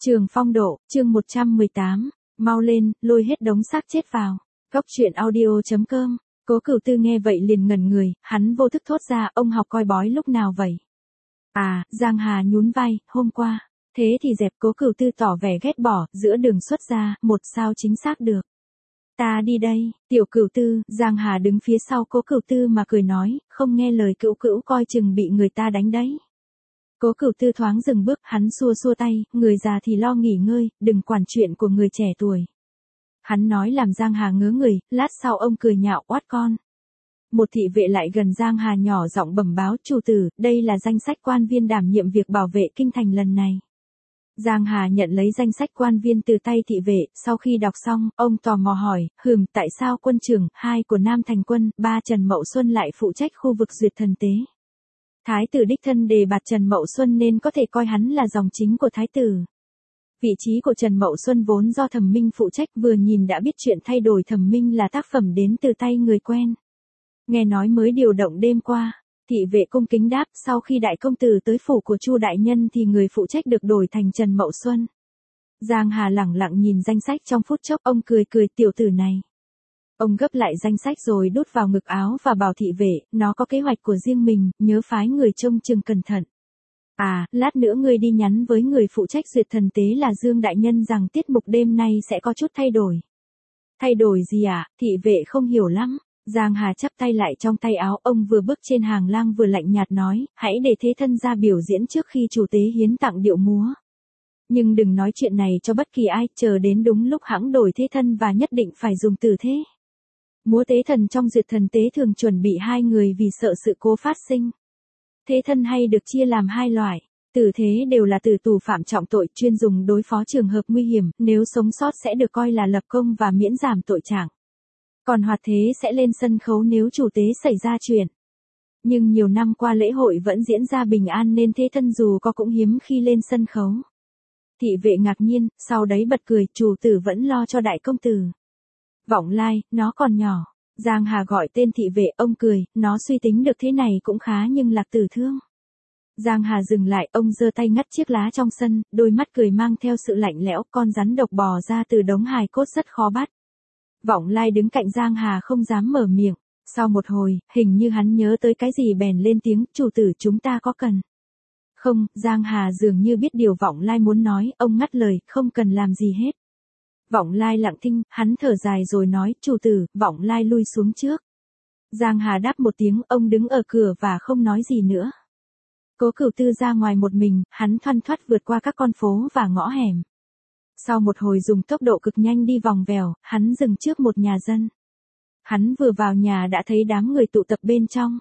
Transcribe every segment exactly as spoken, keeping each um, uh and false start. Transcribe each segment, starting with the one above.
Trường Phong Độ, chương một trăm mười tám, mau lên, lôi hết đống xác chết vào. Góc truyện audio chấm com. Cố Cửu Tư nghe vậy liền ngẩn người, hắn vô thức thốt ra, ông học coi bói lúc nào vậy? À, Giang Hà nhún vai, hôm qua. Thế thì dẹp. Cố Cửu Tư tỏ vẻ ghét bỏ, giữa đường xuất ra, một sao chính xác được. Ta đi đây, tiểu Cửu Tư. Giang Hà đứng phía sau Cố Cửu Tư mà cười nói, không nghe lời cữu cữu coi chừng bị người ta đánh đấy. Cố Cửu Tư thoáng dừng bước, hắn xua xua tay, người già thì lo nghỉ ngơi, đừng quản chuyện của người trẻ tuổi. Hắn nói làm Giang Hà ngớ người, lát sau ông cười nhạo, oát con. Một thị vệ lại gần Giang Hà nhỏ giọng bẩm báo, chủ tử, đây là danh sách quan viên đảm nhiệm việc bảo vệ kinh thành lần này. Giang Hà nhận lấy danh sách quan viên từ tay thị vệ, sau khi đọc xong, ông tò mò hỏi, hừm, tại sao quân trưởng, hai của Nam Thành quân, ba Trần Mậu Xuân lại phụ trách khu vực duyệt thần tế? Thái tử đích thân đề bạt Trần Mậu Xuân nên có thể coi hắn là dòng chính của thái tử. Vị trí của Trần Mậu Xuân vốn do Thẩm Minh phụ trách, vừa nhìn đã biết chuyện thay đổi Thẩm Minh là tác phẩm đến từ tay người quen. Nghe nói mới điều động đêm qua. Thị vệ cung kính đáp, sau khi đại công tử tới phủ của Chu đại nhân thì người phụ trách được đổi thành Trần Mậu Xuân. Giang Hà lẳng lặng nhìn danh sách trong phút chốc, ông cười cười, tiểu tử này. Ông gấp lại danh sách rồi đút vào ngực áo và bảo thị vệ, nó có kế hoạch của riêng mình, nhớ phái người trông chừng cẩn thận. À, lát nữa ngươi đi nhắn với người phụ trách duyệt thần tế là Dương đại nhân rằng tiết mục đêm nay sẽ có chút thay đổi. Thay đổi gì ạ? À? Thị vệ không hiểu lắm. Giang Hà chắp tay lại trong tay áo, ông vừa bước trên hàng lang vừa lạnh nhạt nói, hãy để thế thân ra biểu diễn trước khi chủ tế hiến tặng điệu múa. Nhưng đừng nói chuyện này cho bất kỳ ai, chờ đến đúng lúc hãng đổi thế thân và nhất định phải dùng tử thế. Múa tế thần trong duyệt thần tế thường chuẩn bị hai người vì sợ sự cố phát sinh. Thế thân hay được chia làm hai loại. Tử thế đều là tử tù phạm trọng tội, chuyên dùng đối phó trường hợp nguy hiểm, nếu sống sót sẽ được coi là lập công và miễn giảm tội trạng. Còn hoạt thế sẽ lên sân khấu nếu chủ tế xảy ra chuyện. Nhưng nhiều năm qua lễ hội vẫn diễn ra bình an nên thế thân dù có cũng hiếm khi lên sân khấu. Thị vệ ngạc nhiên, sau đấy bật cười, chủ tử vẫn lo cho đại công tử. Vọng Lai, nó còn nhỏ. Giang Hà gọi tên thị vệ, ông cười, nó suy tính được thế này cũng khá nhưng lạc tử thương. Giang Hà dừng lại, ông giơ tay ngắt chiếc lá trong sân, đôi mắt cười mang theo sự lạnh lẽo, con rắn độc bò ra từ đống hài cốt rất khó bắt. Vọng Lai đứng cạnh Giang Hà không dám mở miệng, sau một hồi, hình như hắn nhớ tới cái gì bèn lên tiếng, chủ tử chúng ta có cần. Không, Giang Hà dường như biết điều Vọng Lai muốn nói, ông ngắt lời, không cần làm gì hết. Vọng Lai lặng thinh, hắn thở dài rồi nói, chủ tử, Vọng Lai lui xuống trước. Giang Hà đáp một tiếng, ông đứng ở cửa và không nói gì nữa. Cố Cửu Tư ra ngoài một mình, hắn thoăn thoắt vượt qua các con phố và ngõ hẻm. Sau một hồi dùng tốc độ cực nhanh đi vòng vèo, hắn dừng trước một nhà dân. Hắn vừa vào nhà đã thấy đám người tụ tập bên trong.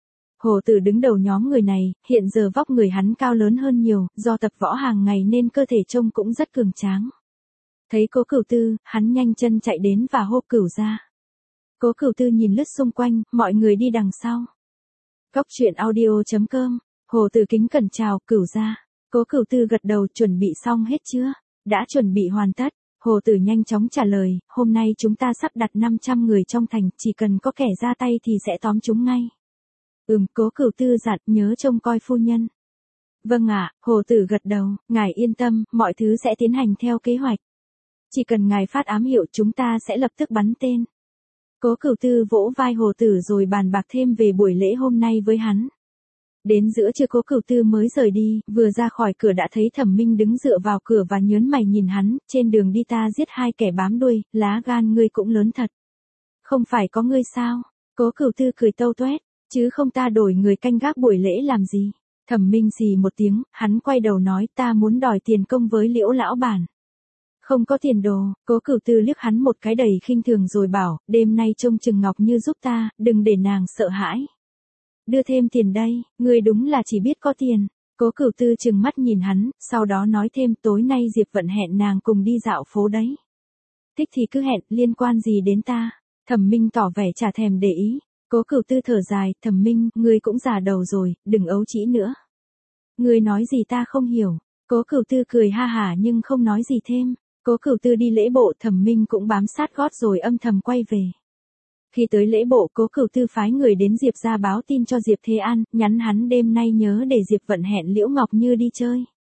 Hồ Tử đứng đầu nhóm người này, hiện giờ vóc người hắn cao lớn hơn nhiều, do tập võ hàng ngày nên cơ thể trông cũng rất cường tráng. Thấy Cố Cửu Tư, hắn nhanh chân chạy đến và hô Cửu ra. Cố Cửu Tư nhìn lướt xung quanh, mọi người đi đằng sau. Góc truyện audio chấm com. Hồ Tử kính cẩn chào, Cửu ra. Cố Cửu Tư gật đầu, chuẩn bị xong hết chưa? Đã chuẩn bị hoàn tất. Hồ Tử nhanh chóng trả lời, hôm nay chúng ta sắp đặt năm trăm người trong thành, chỉ cần có kẻ ra tay thì sẽ tóm chúng ngay. Ừm, Cố Cửu Tư dặn, nhớ trông coi phu nhân. Vâng ạ, Hồ Tử gật đầu, ngài yên tâm, mọi thứ sẽ tiến hành theo kế hoạch. Chỉ cần ngài phát ám hiệu chúng ta sẽ lập tức bắn tên. Cố Cửu Tư vỗ vai Hồ Tử rồi bàn bạc thêm về buổi lễ hôm nay với hắn. Đến giữa trưa Cố Cửu Tư mới rời đi, vừa ra khỏi cửa đã thấy Thẩm Minh đứng dựa vào cửa và nhớn mày nhìn hắn, trên đường đi ta giết hai kẻ bám đuôi, lá gan ngươi cũng lớn thật. Không phải có ngươi sao? Cố Cửu Tư cười tâu toét, chứ không ta đổi người canh gác buổi lễ làm gì? Thẩm Minh xì một tiếng, hắn quay đầu nói ta muốn đòi tiền công với Liễu lão bản. Không có tiền đồ. Cố Cửu Tư liếc hắn một cái đầy khinh thường rồi bảo, đêm nay trông chừng Ngọc Như giúp ta, đừng để nàng sợ hãi. Đưa thêm tiền đây, ngươi đúng là chỉ biết có tiền. Cố Cửu Tư trừng mắt nhìn hắn, sau đó nói thêm, tối nay Diệp Vận hẹn nàng cùng đi dạo phố đấy. Thích thì cứ hẹn, liên quan gì đến ta? Thẩm Minh tỏ vẻ chả thèm để ý. Cố Cửu Tư thở dài, Thẩm Minh, ngươi cũng già đầu rồi, đừng ấu trĩ nữa. Ngươi nói gì ta không hiểu. Cố Cửu Tư cười ha hả nhưng không nói gì thêm. Cố Cửu Tư đi lễ bộ, Thẩm Minh cũng bám sát gót rồi âm thầm quay về. Khi tới lễ bộ, Cố Cửu Tư phái người đến Diệp ra báo tin cho Diệp Thế An, nhắn hắn đêm nay nhớ để Diệp Vận hẹn Liễu Ngọc Như đi chơi.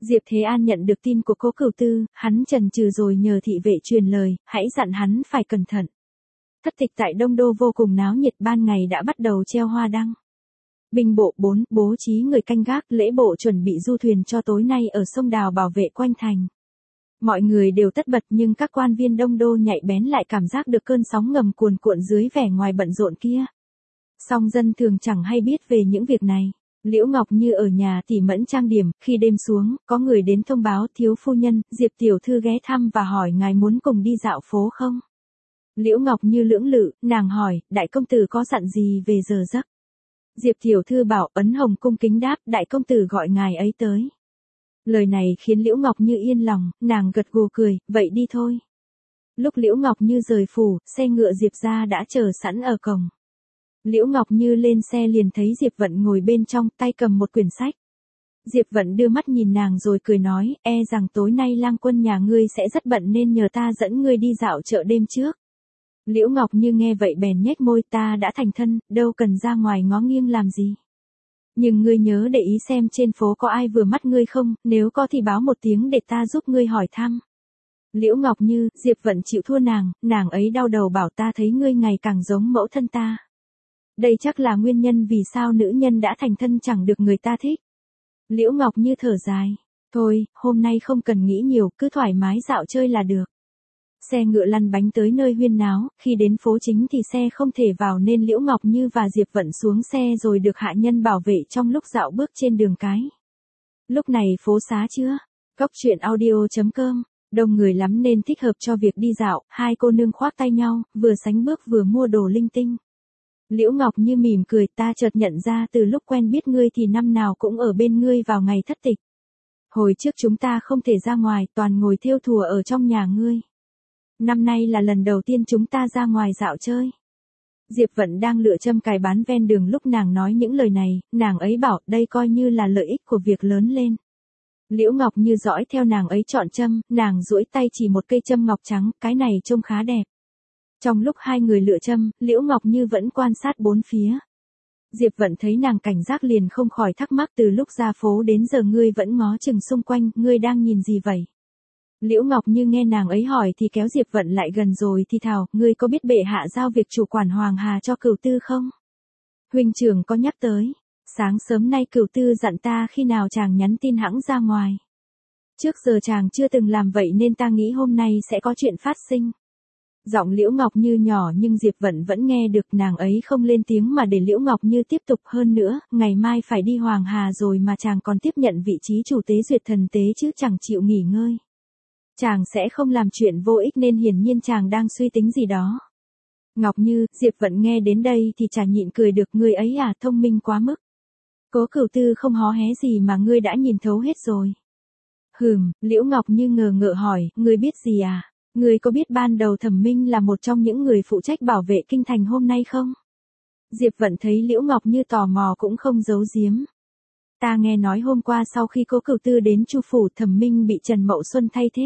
Diệp Thế An nhận được tin của Cố Cửu Tư, hắn chần chừ rồi nhờ thị vệ truyền lời, hãy dặn hắn phải cẩn thận. Thất tịch tại Đông Đô vô cùng náo nhiệt, ban ngày đã bắt đầu treo hoa đăng. Binh bộ bốn bố trí người canh gác, lễ bộ chuẩn bị du thuyền cho tối nay ở sông Đào bảo vệ quanh thành. Mọi người đều tất bật nhưng các quan viên Đông Đô nhạy bén lại cảm giác được cơn sóng ngầm cuồn cuộn dưới vẻ ngoài bận rộn kia. Song dân thường chẳng hay biết về những việc này. Liễu Ngọc Như ở nhà tỉ mẫn trang điểm, khi đêm xuống, có người đến thông báo thiếu phu nhân, Diệp tiểu thư ghé thăm và hỏi ngài muốn cùng đi dạo phố không? Liễu Ngọc Như lưỡng lự, nàng hỏi, đại công tử có dặn gì về giờ giấc? Diệp tiểu thư bảo, Ấn Hồng cung kính đáp, đại công tử gọi ngài ấy tới. Lời này khiến Liễu Ngọc Như yên lòng, nàng gật gù cười, vậy đi thôi. Lúc Liễu Ngọc Như rời phủ, xe ngựa Diệp gia đã chờ sẵn ở cổng. Liễu Ngọc Như lên xe liền thấy Diệp Vận ngồi bên trong, tay cầm một quyển sách. Diệp Vận đưa mắt nhìn nàng rồi cười nói, e rằng tối nay lang quân nhà ngươi sẽ rất bận nên nhờ ta dẫn ngươi đi dạo chợ đêm trước. Liễu Ngọc Như nghe vậy bèn nhếch môi, ta đã thành thân, đâu cần ra ngoài ngó nghiêng làm gì. Nhưng ngươi nhớ để ý xem trên phố có ai vừa mắt ngươi không, nếu có thì báo một tiếng để ta giúp ngươi hỏi thăm. Liễu Ngọc Như, Diệp Vận chịu thua nàng, nàng ấy đau đầu bảo ta thấy ngươi ngày càng giống mẫu thân ta. Đây chắc là nguyên nhân vì sao nữ nhân đã thành thân chẳng được người ta thích. Liễu Ngọc Như thở dài, thôi, hôm nay không cần nghĩ nhiều, cứ thoải mái dạo chơi là được. Xe ngựa lăn bánh tới nơi huyên náo, khi đến phố chính thì xe không thể vào nên Liễu Ngọc Như và Diệp Vận xuống xe rồi được hạ nhân bảo vệ trong lúc dạo bước trên đường cái. Lúc này phố xá chưa? Cốc truyện audio chấm com, đông người lắm nên thích hợp cho việc đi dạo, hai cô nương khoác tay nhau, vừa sánh bước vừa mua đồ linh tinh. Liễu Ngọc Như mỉm cười, ta chợt nhận ra từ lúc quen biết ngươi thì năm nào cũng ở bên ngươi vào ngày thất tịch. Hồi trước chúng ta không thể ra ngoài, toàn ngồi thêu thùa ở trong nhà ngươi. Năm nay là lần đầu tiên chúng ta ra ngoài dạo chơi. Diệp Vận đang lựa châm cài bán ven đường lúc nàng nói những lời này, nàng ấy bảo đây coi như là lợi ích của việc lớn lên. Liễu Ngọc Như dõi theo nàng ấy chọn châm, nàng duỗi tay chỉ một cây châm ngọc trắng, cái này trông khá đẹp. Trong lúc hai người lựa châm, Liễu Ngọc Như vẫn quan sát bốn phía. Diệp Vận thấy nàng cảnh giác liền không khỏi thắc mắc, từ lúc ra phố đến giờ ngươi vẫn ngó chừng xung quanh, ngươi đang nhìn gì vậy? Liễu Ngọc Như nghe nàng ấy hỏi thì kéo Diệp Vận lại gần rồi thì thào, ngươi có biết bệ hạ giao việc chủ quản Hoàng Hà cho Cửu Tư không? Huynh trưởng có nhắc tới, sáng sớm nay Cửu Tư dặn ta khi nào chàng nhắn tin hẵng ra ngoài. Trước giờ chàng chưa từng làm vậy nên ta nghĩ hôm nay sẽ có chuyện phát sinh. Giọng Liễu Ngọc Như nhỏ nhưng Diệp Vận vẫn nghe được, nàng ấy không lên tiếng mà để Liễu Ngọc Như tiếp tục, hơn nữa, ngày mai phải đi Hoàng Hà rồi mà chàng còn tiếp nhận vị trí chủ tế duyệt thần tế chứ chẳng chịu nghỉ ngơi. Chàng sẽ không làm chuyện vô ích nên hiển nhiên chàng đang suy tính gì đó. Ngọc Như, Diệp Vận nghe đến đây thì chả nhịn cười được, ngươi ấy à, thông minh quá mức. Cố Cửu Tư không hó hé gì mà ngươi đã nhìn thấu hết rồi. Hừm, Liễu Ngọc Như ngờ ngợ hỏi, ngươi biết gì à? Ngươi có biết ban đầu Thẩm Minh là một trong những người phụ trách bảo vệ kinh thành hôm nay không? Diệp Vận thấy Liễu Ngọc Như tò mò cũng không giấu giếm. Ta nghe nói hôm qua sau khi Cố Cửu Tư đến Chu phủ, Thẩm Minh bị Trần Mậu Xuân thay thế.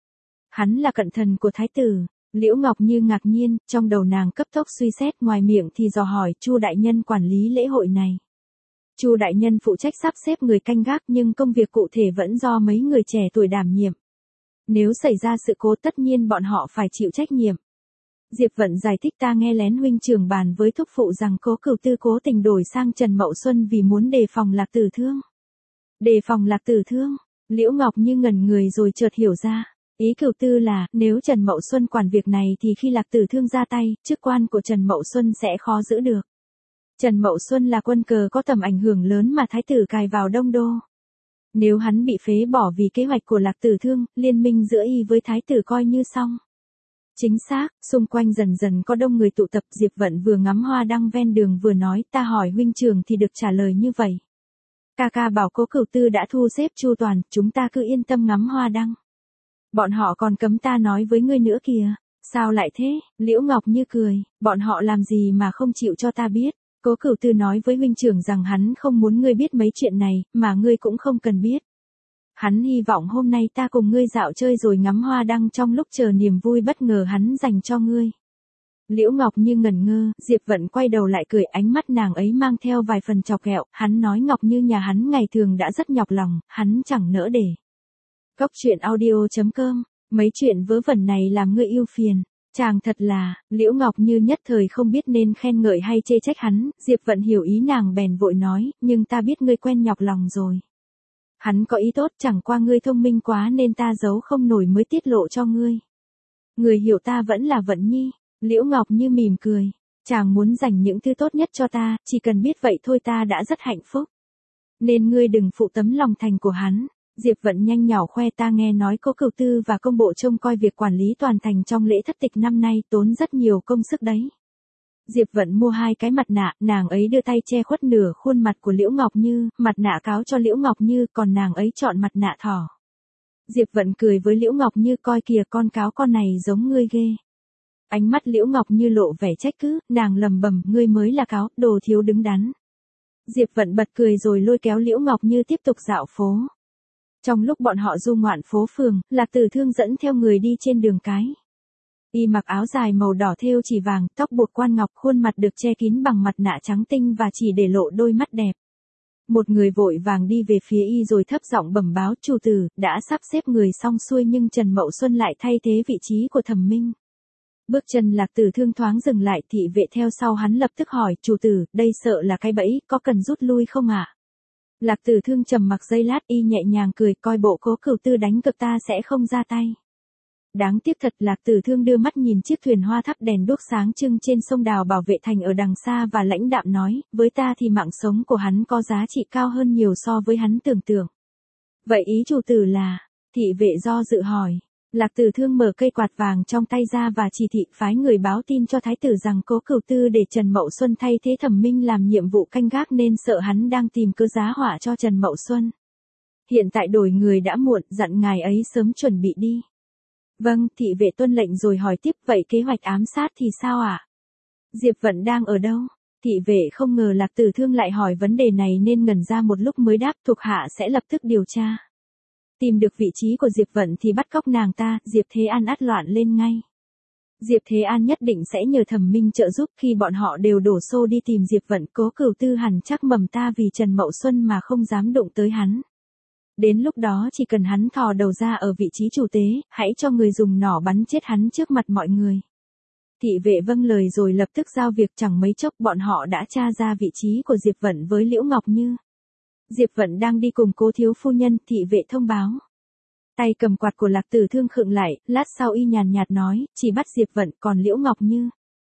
Hắn là cận thần của thái tử. Liễu Ngọc Như ngạc nhiên, trong đầu nàng cấp tốc suy xét, ngoài miệng thì dò hỏi, Chu đại nhân quản lý lễ hội này. Chu đại nhân phụ trách sắp xếp người canh gác nhưng công việc cụ thể vẫn do mấy người trẻ tuổi đảm nhiệm. Nếu xảy ra sự cố tất nhiên bọn họ phải chịu trách nhiệm. Diệp Vận giải thích, ta nghe lén huynh trưởng bàn với thúc phụ rằng Cố Cửu Tư cố tình đổi sang Trần Mậu Xuân vì muốn đề phòng Lạc Tử Thương. Đề phòng Lạc Tử Thương? Liễu Ngọc Như ngẩn người rồi chợt hiểu ra. Ý Cửu Tư là, nếu Trần Mậu Xuân quản việc này thì khi Lạc Tử Thương ra tay, chức quan của Trần Mậu Xuân sẽ khó giữ được. Trần Mậu Xuân là quân cờ có tầm ảnh hưởng lớn mà thái tử cài vào Đông Đô. Nếu hắn bị phế bỏ vì kế hoạch của Lạc Tử Thương, liên minh giữa y với thái tử coi như xong. Chính xác, xung quanh dần dần có đông người tụ tập, Diệp Vận vừa ngắm hoa đăng ven đường vừa nói, ta hỏi huynh trưởng thì được trả lời như vậy. Ca ca bảo Cố Cửu Tư đã thu xếp chu toàn, chúng ta cứ yên tâm ngắm hoa đăng. Bọn họ còn cấm ta nói với ngươi nữa kìa. Sao lại thế? Liễu Ngọc Như cười, bọn họ làm gì mà không chịu cho ta biết. Cố Cửu Tư nói với huynh trưởng rằng hắn không muốn ngươi biết mấy chuyện này, mà ngươi cũng không cần biết. Hắn hy vọng hôm nay ta cùng ngươi dạo chơi rồi ngắm hoa đăng trong lúc chờ niềm vui bất ngờ hắn dành cho ngươi. Liễu Ngọc Như ngẩn ngơ, Diệp Vận quay đầu lại cười, ánh mắt nàng ấy mang theo vài phần chọc ghẹo, hắn nói Ngọc Như nhà hắn ngày thường đã rất nhọc lòng, hắn chẳng nỡ để Cốc truyện audio chấm com, mấy chuyện vớ vẩn này làm ngươi yêu phiền. Chàng thật là, Liễu Ngọc Như nhất thời không biết nên khen ngợi hay chê trách hắn, Diệp Vận hiểu ý nàng bèn vội nói, nhưng ta biết ngươi quen nhọc lòng rồi. Hắn có ý tốt, chẳng qua ngươi thông minh quá nên ta giấu không nổi mới tiết lộ cho ngươi. Người hiểu ta vẫn là Vận Nhi. Liễu Ngọc Như mỉm cười, chàng muốn dành những thứ tốt nhất cho ta, chỉ cần biết vậy thôi ta đã rất hạnh phúc. Nên ngươi đừng phụ tấm lòng thành của hắn. Diệp Vận nhanh nhỏ khoe, ta nghe nói Cố Cửu Tư và công bộ trông coi việc quản lý toàn thành trong lễ thất tịch năm nay tốn rất nhiều công sức đấy. Diệp Vận mua hai cái mặt nạ, nàng ấy đưa tay che khuất nửa khuôn mặt của Liễu Ngọc Như, mặt nạ cáo cho Liễu Ngọc Như, còn nàng ấy chọn mặt nạ thỏ. Diệp Vận cười với Liễu Ngọc Như, coi kìa con cáo con này giống ngươi ghê. Ánh mắt Liễu Ngọc Như lộ vẻ trách cứ, nàng lầm bầm, ngươi mới là cáo, đồ thiếu đứng đắn. Diệp Vận bật cười rồi lôi kéo Liễu Ngọc Như tiếp tục dạo phố. Trong lúc bọn họ du ngoạn phố phường, Lạc Tử Thương dẫn theo người đi trên đường cái. Y mặc áo dài màu đỏ thêu chỉ vàng, tóc buộc quan ngọc, khuôn mặt được che kín bằng mặt nạ trắng tinh và chỉ để lộ đôi mắt đẹp. Một người vội vàng đi về phía y rồi thấp giọng bẩm báo, chủ tử, đã sắp xếp người xong xuôi nhưng Trần Mậu Xuân lại thay thế vị trí của Thẩm Minh. Bước chân Lạc Tử Thương thoáng dừng lại, thị vệ theo sau hắn lập tức hỏi, chủ tử, đây sợ là cái bẫy, có cần rút lui không ạ? À? Lạc Tử Thương trầm mặc giây lát, y nhẹ nhàng cười, coi bộ Cố Cửu Tư đánh cược ta sẽ không ra tay. Đáng tiếc thật. Lạc Tử Thương đưa mắt nhìn chiếc thuyền hoa thắp đèn đuốc sáng trưng trên sông Đào Bảo Vệ Thành ở đằng xa và lãnh đạm nói, với ta thì mạng sống của hắn có giá trị cao hơn nhiều so với hắn tưởng tượng. Vậy ý chủ tử là? Thị vệ do dự hỏi. Lạc Tử Thương mở cây quạt vàng trong tay ra và chỉ thị phái người báo tin cho thái tử rằng Cố Cửu Tư để Trần Mậu Xuân thay thế Thẩm Minh làm nhiệm vụ canh gác nên sợ hắn đang tìm cớ giá họa cho Trần Mậu Xuân. Hiện tại đổi người đã muộn, dặn ngài ấy sớm chuẩn bị đi. Vâng, thị vệ tuân lệnh rồi hỏi tiếp, vậy kế hoạch ám sát thì sao ạ? À? Diệp Vận đang ở đâu? Thị vệ không ngờ Lạc Tử Thương lại hỏi vấn đề này nên ngẩn ra một lúc mới đáp, thuộc hạ sẽ lập tức điều tra. Tìm được vị trí của Diệp Vận thì bắt cóc nàng ta, Diệp Thế An ắt loạn lên ngay. Diệp Thế An nhất định sẽ nhờ Thẩm Minh trợ giúp, khi bọn họ đều đổ xô đi tìm Diệp Vận, Cố Cửu Tư hẳn chắc mầm ta vì Trần Mậu Xuân mà không dám đụng tới hắn. Đến lúc đó chỉ cần hắn thò đầu ra ở vị trí chủ tế, hãy cho người dùng nỏ bắn chết hắn trước mặt mọi người. Thị vệ vâng lời rồi lập tức giao việc, chẳng mấy chốc bọn họ đã tra ra vị trí của Diệp Vận với Liễu Ngọc Như. Diệp Vận đang đi cùng Cố thiếu phu nhân, thị vệ thông báo. Tay cầm quạt của Lạc Tử Thương khựng lại, lát sau y nhàn nhạt nói, chỉ bắt Diệp Vận, còn Liễu Ngọc Như.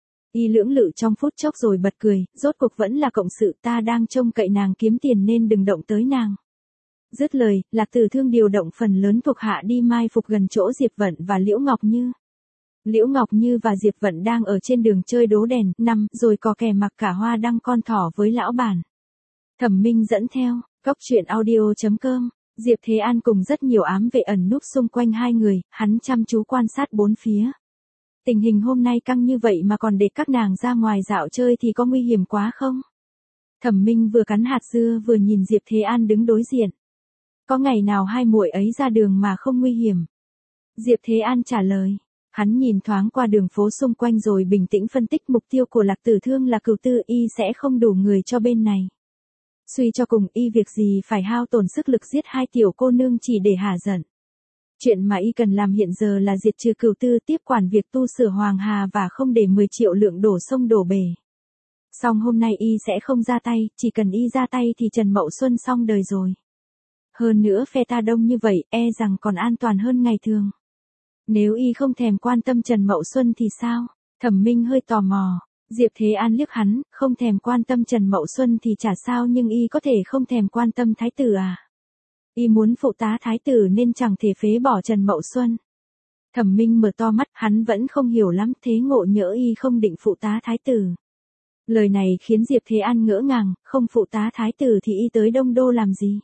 Y lưỡng lự trong phút chốc rồi bật cười, rốt cuộc vẫn là cộng sự, ta đang trông cậy nàng kiếm tiền nên đừng động tới nàng. Dứt lời, Lạc Tử Thương điều động phần lớn thuộc hạ đi mai phục gần chỗ Diệp Vận và Liễu Ngọc Như. Liễu Ngọc Như và Diệp Vận đang ở trên đường chơi đố đèn, năm rồi có kẻ mặc cả hoa đăng con thỏ với lão bản. Thẩm Minh dẫn theo, cốc truyện audio chấm com, Diệp Thế An cùng rất nhiều ám vệ ẩn núp xung quanh hai người, hắn chăm chú quan sát bốn phía. Tình hình hôm nay căng như vậy mà còn để các nàng ra ngoài dạo chơi thì có nguy hiểm quá không? Thẩm Minh vừa cắn hạt dưa vừa nhìn Diệp Thế An đứng đối diện. Có ngày nào hai muội ấy ra đường mà không nguy hiểm? Diệp Thế An trả lời. Hắn nhìn thoáng qua đường phố xung quanh rồi bình tĩnh phân tích, mục tiêu của Lạc Tử Thương là Cửu Tư, y sẽ không đủ người cho bên này. Suy cho cùng, y việc gì phải hao tổn sức lực giết hai tiểu cô nương chỉ để hả giận. Chuyện mà y cần làm hiện giờ là diệt trừ Cửu Tư, tiếp quản việc tu sửa Hoàng Hà và không để mười triệu lượng đổ sông đổ bể. Song hôm nay y sẽ không ra tay, chỉ cần y ra tay thì Trần Mậu Xuân xong đời rồi. Hơn nữa phe ta đông như vậy, e rằng còn an toàn hơn ngày thường. Nếu y không thèm quan tâm Trần Mậu Xuân thì sao? Thẩm Minh hơi tò mò. Diệp Thế An liếc hắn, không thèm quan tâm Trần Mậu Xuân thì chả sao, nhưng y có thể không thèm quan tâm thái tử à? Y muốn phụ tá thái tử nên chẳng thể phế bỏ Trần Mậu Xuân. Thẩm Minh mở to mắt, hắn vẫn không hiểu lắm, thế ngộ nhỡ y không định phụ tá thái tử. Lời này khiến Diệp Thế An ngỡ ngàng, không phụ tá thái tử thì y tới Đông Đô làm gì?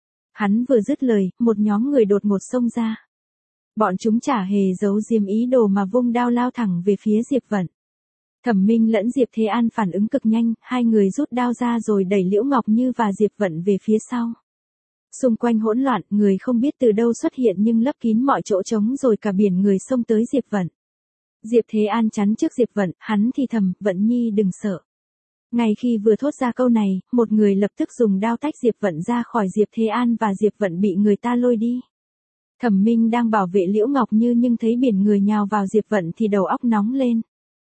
Hắn vừa dứt lời, một nhóm người đột ngột xông ra. Bọn chúng chả hề giấu diêm ý đồ mà vung đao lao thẳng về phía Diệp Vận. Thẩm Minh lẫn Diệp Thế An phản ứng cực nhanh, hai người rút đao ra rồi đẩy Liễu Ngọc Như và Diệp Vận về phía sau. Xung quanh hỗn loạn, người không biết từ đâu xuất hiện nhưng lấp kín mọi chỗ trống rồi cả biển người xông tới Diệp Vận. Diệp Thế An chắn trước Diệp Vận, hắn thì thầm, Vận Nhi đừng sợ. Ngay khi vừa thốt ra câu này, một người lập tức dùng đao tách Diệp Vận ra khỏi Diệp Thế An và Diệp Vận bị người ta lôi đi. Thẩm Minh đang bảo vệ Liễu Ngọc Như nhưng thấy biển người nhào vào Diệp Vận thì đầu óc nóng lên.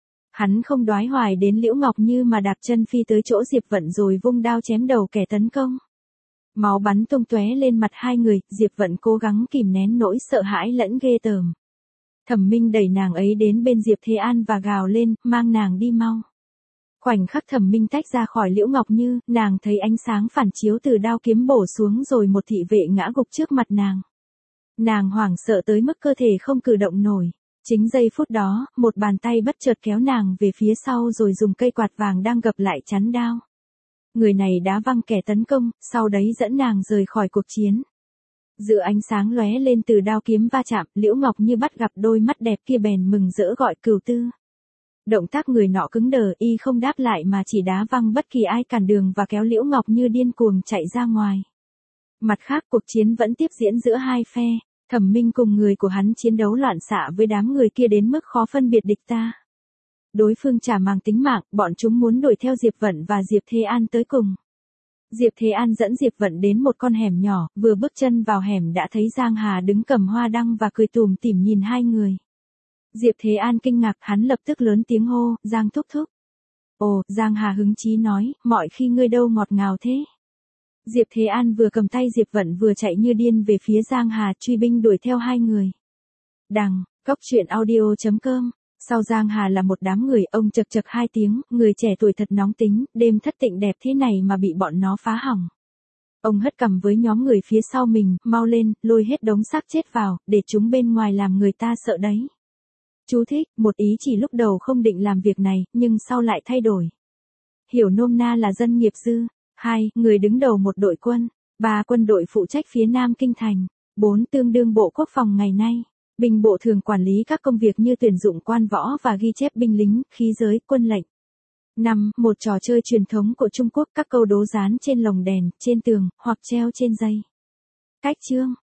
Hắn không đoái hoài đến Liễu Ngọc Như mà đạp chân phi tới chỗ Diệp Vận rồi vung đao chém đầu kẻ tấn công. Máu bắn tung tóe lên mặt hai người, Diệp Vận cố gắng kìm nén nỗi sợ hãi lẫn ghê tởm. Thẩm Minh đẩy nàng ấy đến bên Diệp Thế An và gào lên, mang nàng đi mau. Khoảnh khắc Thẩm Minh tách ra khỏi Liễu Ngọc Như, nàng thấy ánh sáng phản chiếu từ đao kiếm bổ xuống rồi một thị vệ ngã gục trước mặt nàng. Nàng hoảng sợ tới mức cơ thể không cử động nổi. Chính giây phút đó, một bàn tay bất chợt kéo nàng về phía sau rồi dùng cây quạt vàng đang gập lại chắn đao. Người này đá văng kẻ tấn công, sau đấy dẫn nàng rời khỏi cuộc chiến. Giữa ánh sáng lóe lên từ đao kiếm va chạm, Liễu Ngọc Như bắt gặp đôi mắt đẹp kia bèn mừng rỡ gọi cửu tư. Động tác người nọ cứng đờ, y không đáp lại mà chỉ đá văng bất kỳ ai cản đường và kéo Liễu Ngọc Như điên cuồng chạy ra ngoài. Mặt khác cuộc chiến vẫn tiếp diễn giữa hai phe. Thẩm Minh cùng người của hắn chiến đấu loạn xạ với đám người kia đến mức khó phân biệt địch ta. Đối phương trả mang tính mạng, bọn chúng muốn đuổi theo Diệp Vận và Diệp Thế An tới cùng. Diệp Thế An dẫn Diệp Vận đến một con hẻm nhỏ, vừa bước chân vào hẻm đã thấy Giang Hà đứng cầm hoa đăng và cười tủm tỉm nhìn hai người. Diệp Thế An kinh ngạc, hắn lập tức lớn tiếng hô, Giang thúc thúc. Ồ, Giang Hà hứng chí nói, mọi khi ngươi đâu ngọt ngào thế. Diệp Thế An vừa cầm tay Diệp Vận vừa chạy như điên về phía Giang Hà, truy binh đuổi theo hai người. Đằng, cốc truyện audio chấm com. Sau Giang Hà là một đám người, ông chật chật hai tiếng, người trẻ tuổi thật nóng tính, đêm thất tịnh đẹp thế này mà bị bọn nó phá hỏng. Ông hất cằm với nhóm người phía sau mình, mau lên, lôi hết đống xác chết vào, để chúng bên ngoài làm người ta sợ đấy. Chú thích, một ý chỉ lúc đầu không định làm việc này, nhưng sau lại thay đổi. Hiểu nôm na là dân nghiệp dư. hai. Người đứng đầu một đội quân. ba. Quân đội phụ trách phía Nam Kinh Thành. bốn. Tương đương Bộ Quốc phòng ngày nay. Binh bộ thường quản lý các công việc như tuyển dụng quan võ và ghi chép binh lính, khí giới, quân lệnh. năm. Một trò chơi truyền thống của Trung Quốc, các câu đố dán trên lồng đèn, trên tường, hoặc treo trên dây. Cách chương.